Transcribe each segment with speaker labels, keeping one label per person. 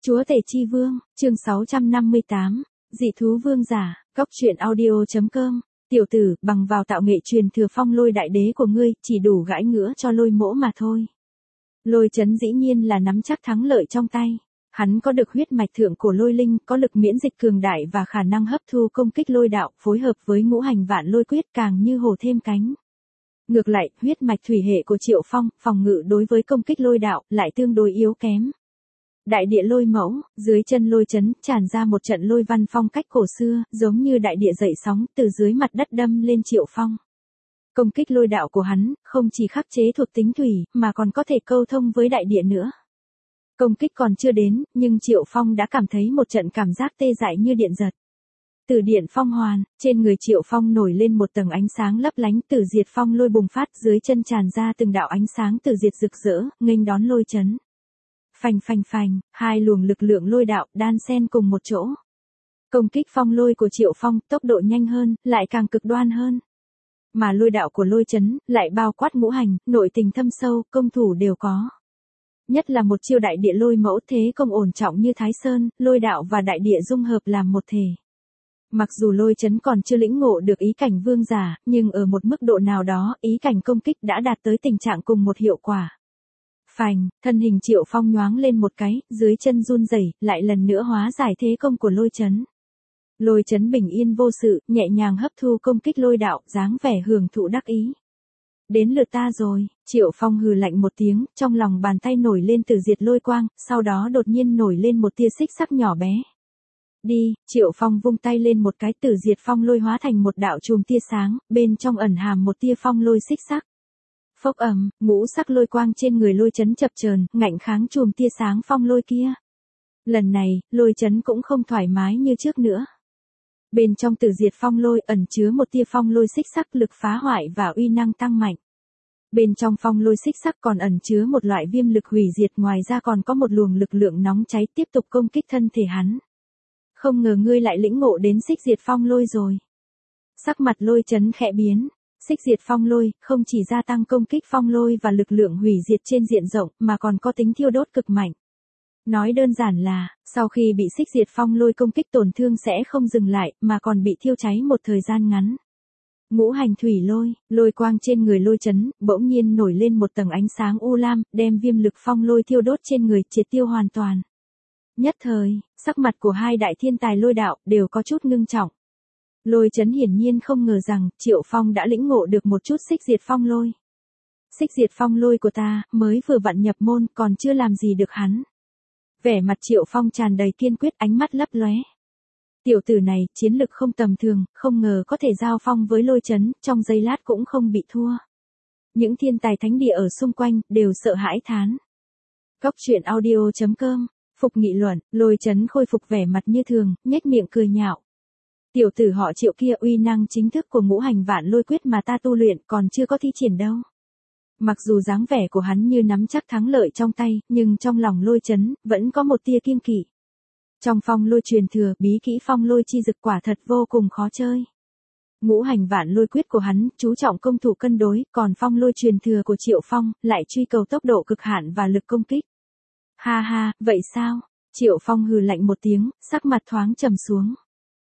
Speaker 1: Chúa Tể Chi Vương, chương 658, Dị thú vương giả, góc truyện audio.com, tiểu tử, bằng vào tạo nghệ truyền thừa phong lôi đại đế của ngươi, chỉ đủ gãi ngứa cho lôi mỗ mà thôi. Lôi chấn dĩ nhiên là nắm chắc thắng lợi trong tay. Hắn có được huyết mạch thượng cổ lôi linh, có lực miễn dịch cường đại và khả năng hấp thu công kích lôi đạo, phối hợp với ngũ hành vạn lôi quyết càng như hổ thêm cánh. Ngược lại, huyết mạch thủy hệ của Triệu Phong, phòng ngự đối với công kích lôi đạo, lại tương đối yếu kém. Đại địa lôi mẫu, dưới chân lôi chấn, tràn ra một trận lôi văn phong cách cổ xưa, giống như đại địa dậy sóng, từ dưới mặt đất đâm lên Triệu Phong. Công kích lôi đạo của hắn, không chỉ khắc chế thuộc tính thủy, mà còn có thể câu thông với đại địa nữa. Công kích còn chưa đến, nhưng Triệu Phong đã cảm thấy một trận cảm giác tê dại như điện giật. Tử điện phong hoàn, trên người Triệu Phong nổi lên một tầng ánh sáng lấp lánh, tử diệt phong lôi bùng phát, dưới chân tràn ra từng đạo ánh sáng tử diệt rực rỡ, nghênh đón lôi chấn. Phành phành phành, hai luồng lực lượng lôi đạo đan xen cùng một chỗ. Công kích phong lôi của Triệu Phong tốc độ nhanh hơn, lại càng cực đoan hơn. Mà lôi đạo của lôi chấn lại bao quát ngũ hành, nội tình thâm sâu, công thủ đều có. Nhất là một chiêu đại địa lôi mẫu thế công ổn trọng như Thái Sơn, lôi đạo và đại địa dung hợp làm một thể. Mặc dù lôi chấn còn chưa lĩnh ngộ được ý cảnh vương giả, nhưng ở một mức độ nào đó, ý cảnh công kích đã đạt tới tình trạng cùng một hiệu quả. Phành, thân hình Triệu Phong nhoáng lên một cái, dưới chân run rẩy, lại lần nữa hóa giải thế công của lôi chấn. Lôi chấn bình yên vô sự, nhẹ nhàng hấp thu công kích lôi đạo, dáng vẻ hưởng thụ đắc ý. Đến lượt ta rồi, Triệu Phong hừ lạnh một tiếng, trong lòng bàn tay nổi lên tử diệt lôi quang, sau đó đột nhiên nổi lên một tia xích sắc nhỏ bé. Đi, Triệu Phong vung tay lên một cái, tử diệt phong lôi hóa thành một đạo chùm tia sáng, bên trong ẩn hàm một tia phong lôi xích sắc. Phốc ầm, ngũ sắc lôi quang trên người lôi chấn chập chờn, ngạnh kháng chùm tia sáng phong lôi kia. Lần này, lôi chấn cũng không thoải mái như trước nữa. Bên trong tử diệt phong lôi ẩn chứa một tia phong lôi xích sắc, lực phá hoại và uy năng tăng mạnh. Bên trong phong lôi xích sắc còn ẩn chứa một loại viêm lực hủy diệt, ngoài ra còn có một luồng lực lượng nóng cháy tiếp tục công kích thân thể hắn. Không ngờ ngươi lại lĩnh ngộ đến xích diệt phong lôi rồi. Sắc mặt lôi chấn khẽ biến. Xích diệt phong lôi không chỉ gia tăng công kích phong lôi và lực lượng hủy diệt trên diện rộng, mà còn có tính thiêu đốt cực mạnh. Nói đơn giản là, sau khi bị xích diệt phong lôi công kích, tổn thương sẽ không dừng lại, mà còn bị thiêu cháy một thời gian ngắn. Ngũ hành thủy lôi, lôi quang trên người lôi chấn, bỗng nhiên nổi lên một tầng ánh sáng u lam, đem viêm lực phong lôi thiêu đốt trên người triệt tiêu hoàn toàn. Nhất thời, sắc mặt của hai đại thiên tài lôi đạo đều có chút ngưng trọng. Lôi chấn hiển nhiên không ngờ rằng Triệu Phong đã lĩnh ngộ được một chút xích diệt phong lôi. Xích diệt phong lôi của ta mới vừa vặn nhập môn, còn chưa làm gì được hắn. Vẻ mặt Triệu Phong tràn đầy kiên quyết, ánh mắt lấp lóe. Tiểu tử này chiến lực không tầm thường, không ngờ có thể giao phong với lôi chấn, trong giây lát cũng không bị thua. Những thiên tài thánh địa ở xung quanh đều sợ hãi thán. Góc truyện audio.com, Phục nghị luận, lôi chấn khôi phục vẻ mặt như thường, nhếch miệng cười nhạo. Tiểu tử họ Triệu kia, uy năng chính thức của ngũ hành vạn lôi quyết mà ta tu luyện còn chưa có thi triển đâu. Mặc dù dáng vẻ của hắn như nắm chắc thắng lợi trong tay, nhưng trong lòng lôi chấn vẫn có một tia kiêng kỵ. Trong phong lôi truyền thừa, bí kỹ phong lôi chi dực quả thật vô cùng khó chơi. Ngũ hành vạn lôi quyết của hắn chú trọng công thủ cân đối, còn phong lôi truyền thừa của Triệu Phong lại truy cầu tốc độ cực hạn và lực công kích. Ha ha, vậy sao? Triệu Phong hừ lạnh một tiếng, sắc mặt thoáng trầm xuống.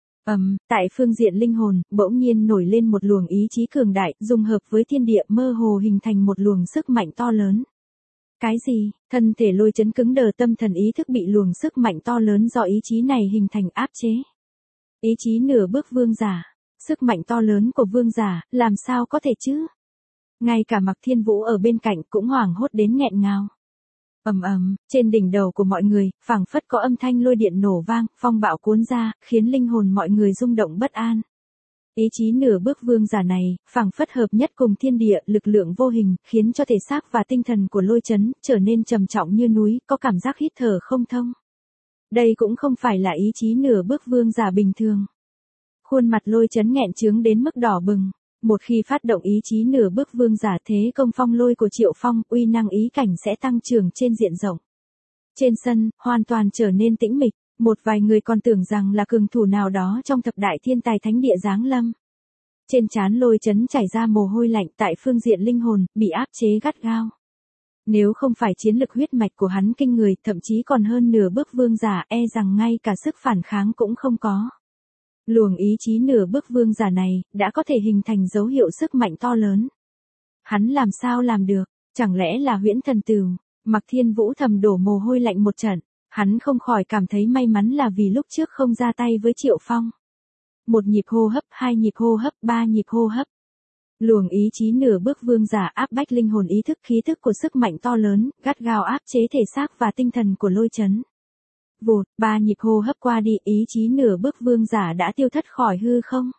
Speaker 1: Tại phương diện linh hồn, bỗng nhiên nổi lên một luồng ý chí cường đại, dung hợp với thiên địa, mơ hồ hình thành một luồng sức mạnh to lớn. Cái gì? Thân thể lôi chấn cứng đờ, tâm thần ý thức bị luồng sức mạnh to lớn do ý chí này hình thành áp chế. Ý chí nửa bước vương giả. Sức mạnh to lớn của vương giả, làm sao có thể chứ? Ngay cả Mạc Thiên Vũ ở bên cạnh cũng hoảng hốt đến nghẹn ngào. Trên đỉnh đầu của mọi người, phảng phất có âm thanh lôi điện nổ vang, phong bạo cuốn ra, khiến linh hồn mọi người rung động bất an. Ý chí nửa bước vương giả này, phảng phất hợp nhất cùng thiên địa, lực lượng vô hình, khiến cho thể xác và tinh thần của lôi chấn trở nên trầm trọng như núi, có cảm giác hít thở không thông. Đây cũng không phải là ý chí nửa bước vương giả bình thường. Khuôn mặt lôi chấn nghẹn chướng đến mức đỏ bừng. Một khi phát động ý chí nửa bước vương giả, thế công phong lôi của Triệu Phong, uy năng ý cảnh sẽ tăng trưởng trên diện rộng. Trên sân, hoàn toàn trở nên tĩnh mịch, một vài người còn tưởng rằng là cường thủ nào đó trong thập đại thiên tài thánh địa giáng lâm. Trên trán lôi chấn chảy ra mồ hôi lạnh, tại phương diện linh hồn, bị áp chế gắt gao. Nếu không phải chiến lực huyết mạch của hắn kinh người, thậm chí còn hơn nửa bước vương giả, e rằng ngay cả sức phản kháng cũng không có. Luồng ý chí nửa bước vương giả này, đã có thể hình thành dấu hiệu sức mạnh to lớn. Hắn làm sao làm được, chẳng lẽ là huyễn thần tửu? Mạc Thiên Vũ thầm đổ mồ hôi lạnh một trận, hắn không khỏi cảm thấy may mắn là vì lúc trước không ra tay với Triệu Phong. Một nhịp hô hấp, hai nhịp hô hấp, ba nhịp hô hấp. Luồng ý chí nửa bước vương giả áp bách linh hồn ý thức khí thức của sức mạnh to lớn, gắt gao áp chế thể xác và tinh thần của Lôi Chấn. Vụt, ba nhịp hô hấp qua đi, ý chí nửa bước vương giả đã tiêu thất khỏi hư không.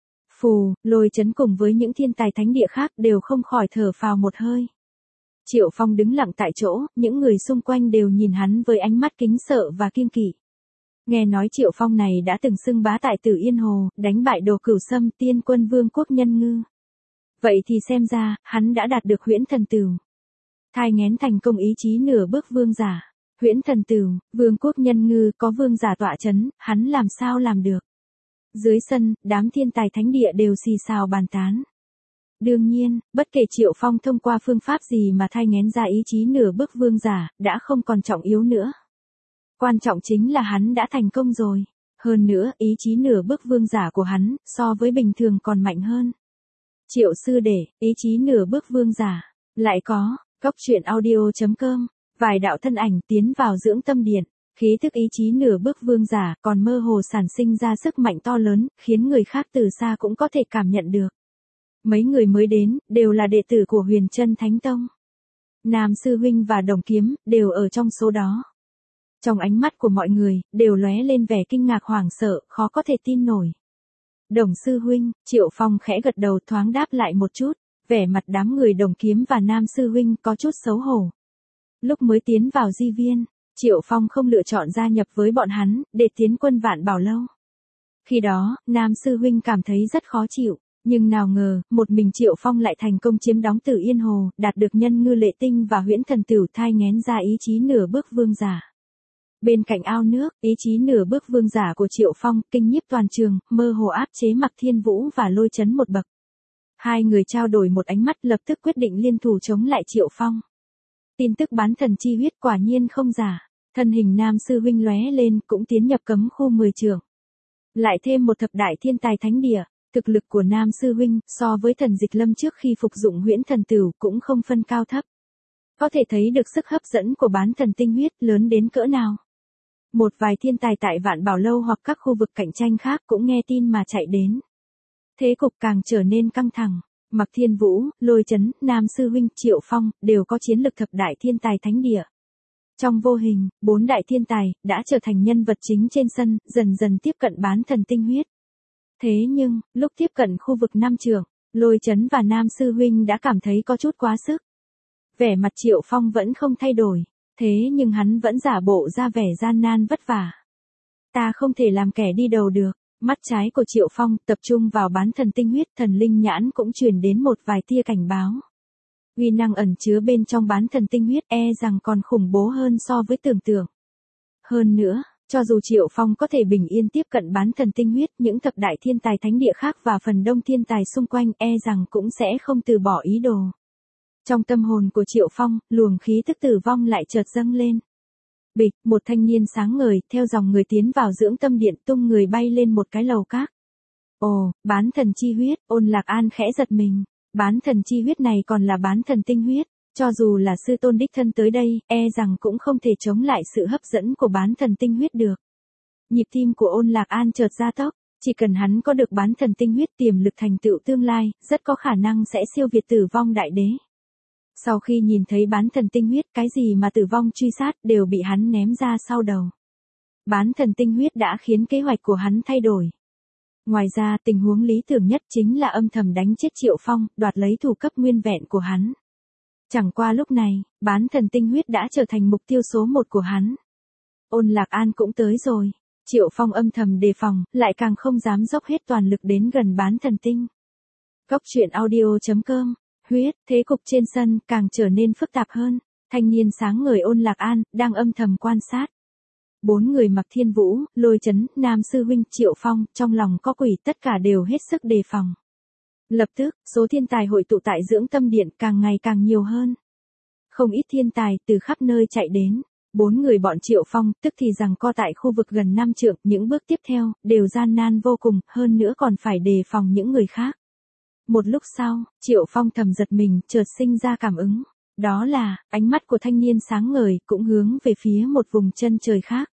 Speaker 1: Phù, Lôi Chấn cùng với những thiên tài thánh địa khác đều không khỏi thở phào một hơi. Triệu Phong đứng lặng tại chỗ, những người xung quanh đều nhìn hắn với ánh mắt kính sợ và kiêng kỵ. Nghe nói Triệu Phong này đã từng xưng bá tại Tử Yên Hồ, đánh bại Đồ Cửu Sâm, Tiên Quân Vương quốc Nhân Ngư. Vậy thì xem ra, hắn đã đạt được huyễn thần tửu. Thai nghén thành công ý chí nửa bước vương giả. Huyễn thần tửu, Vương quốc Nhân Ngư có vương giả tọa chấn, hắn làm sao làm được. Dưới sân, đám thiên tài thánh địa đều xì xào bàn tán. Đương nhiên, bất kể Triệu Phong thông qua phương pháp gì mà thai nghén ra ý chí nửa bước vương giả, đã không còn trọng yếu nữa. Quan trọng chính là hắn đã thành công rồi. Hơn nữa, ý chí nửa bước vương giả của hắn, so với bình thường còn mạnh hơn. Triệu sư đệ, ý chí nửa bước vương giả. Lại có, Cốc Truyện Audio.com, vài đạo thân ảnh tiến vào dưỡng tâm điện. Khí thức ý chí nửa bước vương giả còn mơ hồ sản sinh ra sức mạnh to lớn, khiến người khác từ xa cũng có thể cảm nhận được. Mấy người mới đến, đều là đệ tử của Huyền Chân Thánh Tông. Nam Sư Huynh và Đồng Kiếm, đều ở trong số đó. Trong ánh mắt của mọi người, đều lóe lên vẻ kinh ngạc hoảng sợ, khó có thể tin nổi. Đồng Sư Huynh, Triệu Phong khẽ gật đầu thoáng đáp lại một chút, vẻ mặt đám người Đồng Kiếm và Nam Sư Huynh có chút xấu hổ. Lúc mới tiến vào di viên, Triệu Phong không lựa chọn gia nhập với bọn hắn, để tiến quân Vạn Bảo Lâu. Khi đó, Nam Sư Huynh cảm thấy rất khó chịu, nhưng nào ngờ, một mình Triệu Phong lại thành công chiếm đóng Tử Yên Hồ, đạt được Nhân Ngư Lệ Tinh và huyễn thần tửu thai nghén ra ý chí nửa bước vương giả. Bên cạnh ao nước, ý chí nửa bước vương giả của Triệu Phong, kinh nhiếp toàn trường, mơ hồ áp chế Mạc Thiên Vũ và Lôi Chấn một bậc. Hai người trao đổi một ánh mắt lập tức quyết định liên thủ chống lại Triệu Phong. Tin tức bán thần chi huyết quả nhiên không giả, thân hình Nam Sư Huynh lóe lên cũng tiến nhập cấm khu 10 trượng. Lại thêm một thập đại thiên tài thánh địa, thực lực của Nam Sư Huynh so với Thần Dịch Lâm trước khi phục dụng huyễn thần tửu cũng không phân cao thấp. Có thể thấy được sức hấp dẫn của bán thần tinh huyết lớn đến cỡ nào. Một vài thiên tài tại Vạn Bảo Lâu hoặc các khu vực cạnh tranh khác cũng nghe tin mà chạy đến. Thế cục càng trở nên căng thẳng. Mạc Thiên Vũ, Lôi Chấn, Nam Sư Huynh, Triệu Phong đều có chiến lực thập đại thiên tài thánh địa. Trong vô hình, 4 đại thiên tài đã trở thành nhân vật chính trên sân, dần dần tiếp cận bán thần tinh huyết. Thế nhưng, lúc tiếp cận khu vực 5 trượng, Lôi Chấn và Nam Sư Huynh đã cảm thấy có chút quá sức. Vẻ mặt Triệu Phong vẫn không thay đổi, thế nhưng hắn vẫn giả bộ ra vẻ gian nan vất vả. Ta không thể làm kẻ đi đầu được. Mắt trái của Triệu Phong tập trung vào bán thần tinh huyết, thần linh nhãn cũng truyền đến một vài tia cảnh báo. Uy năng ẩn chứa bên trong bán thần tinh huyết e rằng còn khủng bố hơn so với tưởng tượng. Hơn nữa, cho dù Triệu Phong có thể bình yên tiếp cận bán thần tinh huyết, những thập đại thiên tài thánh địa khác và phần đông thiên tài xung quanh e rằng cũng sẽ không từ bỏ ý đồ. Trong tâm hồn của Triệu Phong, luồng khí tức tử vong lại chợt dâng lên. Bịch, một thanh niên sáng ngời, theo dòng người tiến vào dưỡng tâm điện tung người bay lên một cái lầu các. Ồ, bán thần chi huyết, Ôn Lạc An khẽ giật mình. Bán thần chi huyết này còn là bán thần tinh huyết. Cho dù là sư tôn đích thân tới đây, e rằng cũng không thể chống lại sự hấp dẫn của bán thần tinh huyết được. Nhịp tim của Ôn Lạc An chợt gia tốc. Chỉ cần hắn có được bán thần tinh huyết tiềm lực thành tựu tương lai, rất có khả năng sẽ siêu việt Tử Vong Đại Đế. Sau khi nhìn thấy bán thần tinh huyết, cái gì mà Tử Vong truy sát đều bị hắn ném ra sau đầu. Bán thần tinh huyết đã khiến kế hoạch của hắn thay đổi. Ngoài ra, tình huống lý tưởng nhất chính là âm thầm đánh chết Triệu Phong, đoạt lấy thủ cấp nguyên vẹn của hắn. Chẳng qua lúc này, bán thần tinh huyết đã trở thành mục tiêu số 1 của hắn. Ôn Lạc An cũng tới rồi. Triệu Phong âm thầm đề phòng, lại càng không dám dốc hết toàn lực đến gần bán thần tinh. Cốc Truyện Audio.com. Huyết, thế cục trên sân càng trở nên phức tạp hơn. Thanh niên sáng ngời Ôn Lạc An đang âm thầm quan sát. 4 người Mạc Thiên Vũ, Lôi Chấn, Nam Sư Huynh, Triệu Phong, trong lòng có quỷ, tất cả đều hết sức đề phòng. Lập tức, số thiên tài hội tụ tại dưỡng tâm điện càng ngày càng nhiều hơn. Không ít thiên tài từ khắp nơi chạy đến. 4 người bọn Triệu Phong, tức thì rằng co tại khu vực gần 5 trượng, những bước tiếp theo, đều gian nan vô cùng, hơn nữa còn phải đề phòng những người khác. Một lúc sau, Triệu Phong thầm giật mình, chợt sinh ra cảm ứng. Đó là, ánh mắt của thanh niên sáng ngời, cũng hướng về phía một vùng chân trời khác.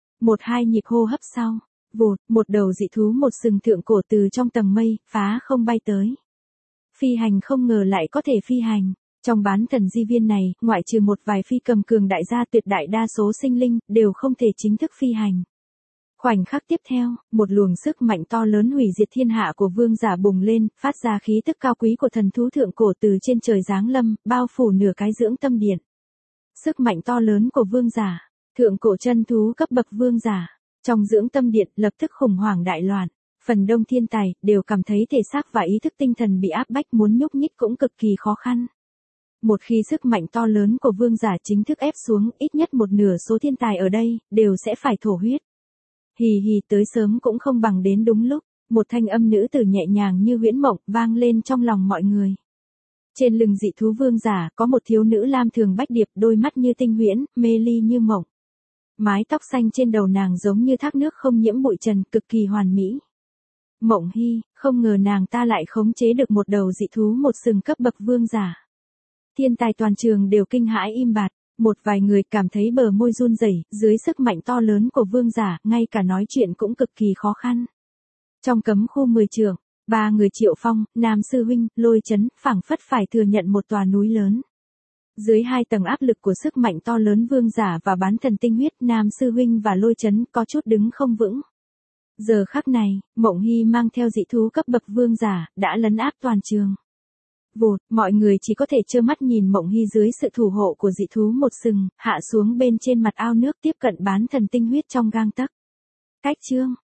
Speaker 1: 1-2 nhịp hô hấp sau, vụt, một đầu dị thú một sừng thượng cổ từ trong tầng mây, phá không bay tới. Phi hành không ngờ lại có thể phi hành. Trong bán thần di viên này, ngoại trừ một vài phi cầm cường đại gia, tuyệt đại đa số sinh linh, đều không thể chính thức phi hành. Khoảnh khắc tiếp theo, một luồng sức mạnh to lớn hủy diệt thiên hạ của vương giả bùng lên, phát ra khí tức cao quý của thần thú thượng cổ từ trên trời giáng lâm, bao phủ nửa cái dưỡng tâm điện. Sức mạnh to lớn của vương giả, thượng cổ chân thú cấp bậc vương giả, trong dưỡng tâm điện lập tức khủng hoảng đại loạn. Phần đông thiên tài đều cảm thấy thể xác và ý thức tinh thần bị áp bách, muốn nhúc nhích cũng cực kỳ khó khăn. Một khi sức mạnh to lớn của vương giả chính thức ép xuống, ít nhất một nửa số thiên tài ở đây đều sẽ phải thổ huyết. Hì hì, tới sớm cũng không bằng đến đúng lúc. Một thanh âm nữ tử nhẹ nhàng như huyễn mộng vang lên trong lòng mọi người. Trên lưng dị thú vương giả có một thiếu nữ lam thường bách điệp, đôi mắt như tinh huyễn, mê ly như mộng. Mái tóc xanh trên đầu nàng giống như thác nước không nhiễm bụi trần, cực kỳ hoàn mỹ. Mộng Hy, không ngờ nàng ta lại khống chế được một đầu dị thú một sừng cấp bậc vương giả. Thiên tài toàn trường đều kinh hãi im bặt, một vài người cảm thấy bờ môi run rẩy, dưới sức mạnh to lớn của vương giả, ngay cả nói chuyện cũng cực kỳ khó khăn. Trong cấm khu 10 trượng, 3 người Triệu Phong, Nam Sư Huynh, Lôi Chấn, phảng phất phải thừa nhận một tòa núi lớn. Dưới 2 tầng áp lực của sức mạnh to lớn vương giả và bán thần tinh huyết, Nam Sư Huynh và Lôi Chấn có chút đứng không vững. Giờ khắc này, Mộng Hy mang theo dị thú cấp bậc vương giả, đã lấn áp toàn trường. Vụt, mọi người chỉ có thể trơ mắt nhìn Mộng Hy dưới sự thủ hộ của dị thú một sừng, hạ xuống bên trên mặt ao nước tiếp cận bán thần tinh huyết trong gang tấc. Cách chương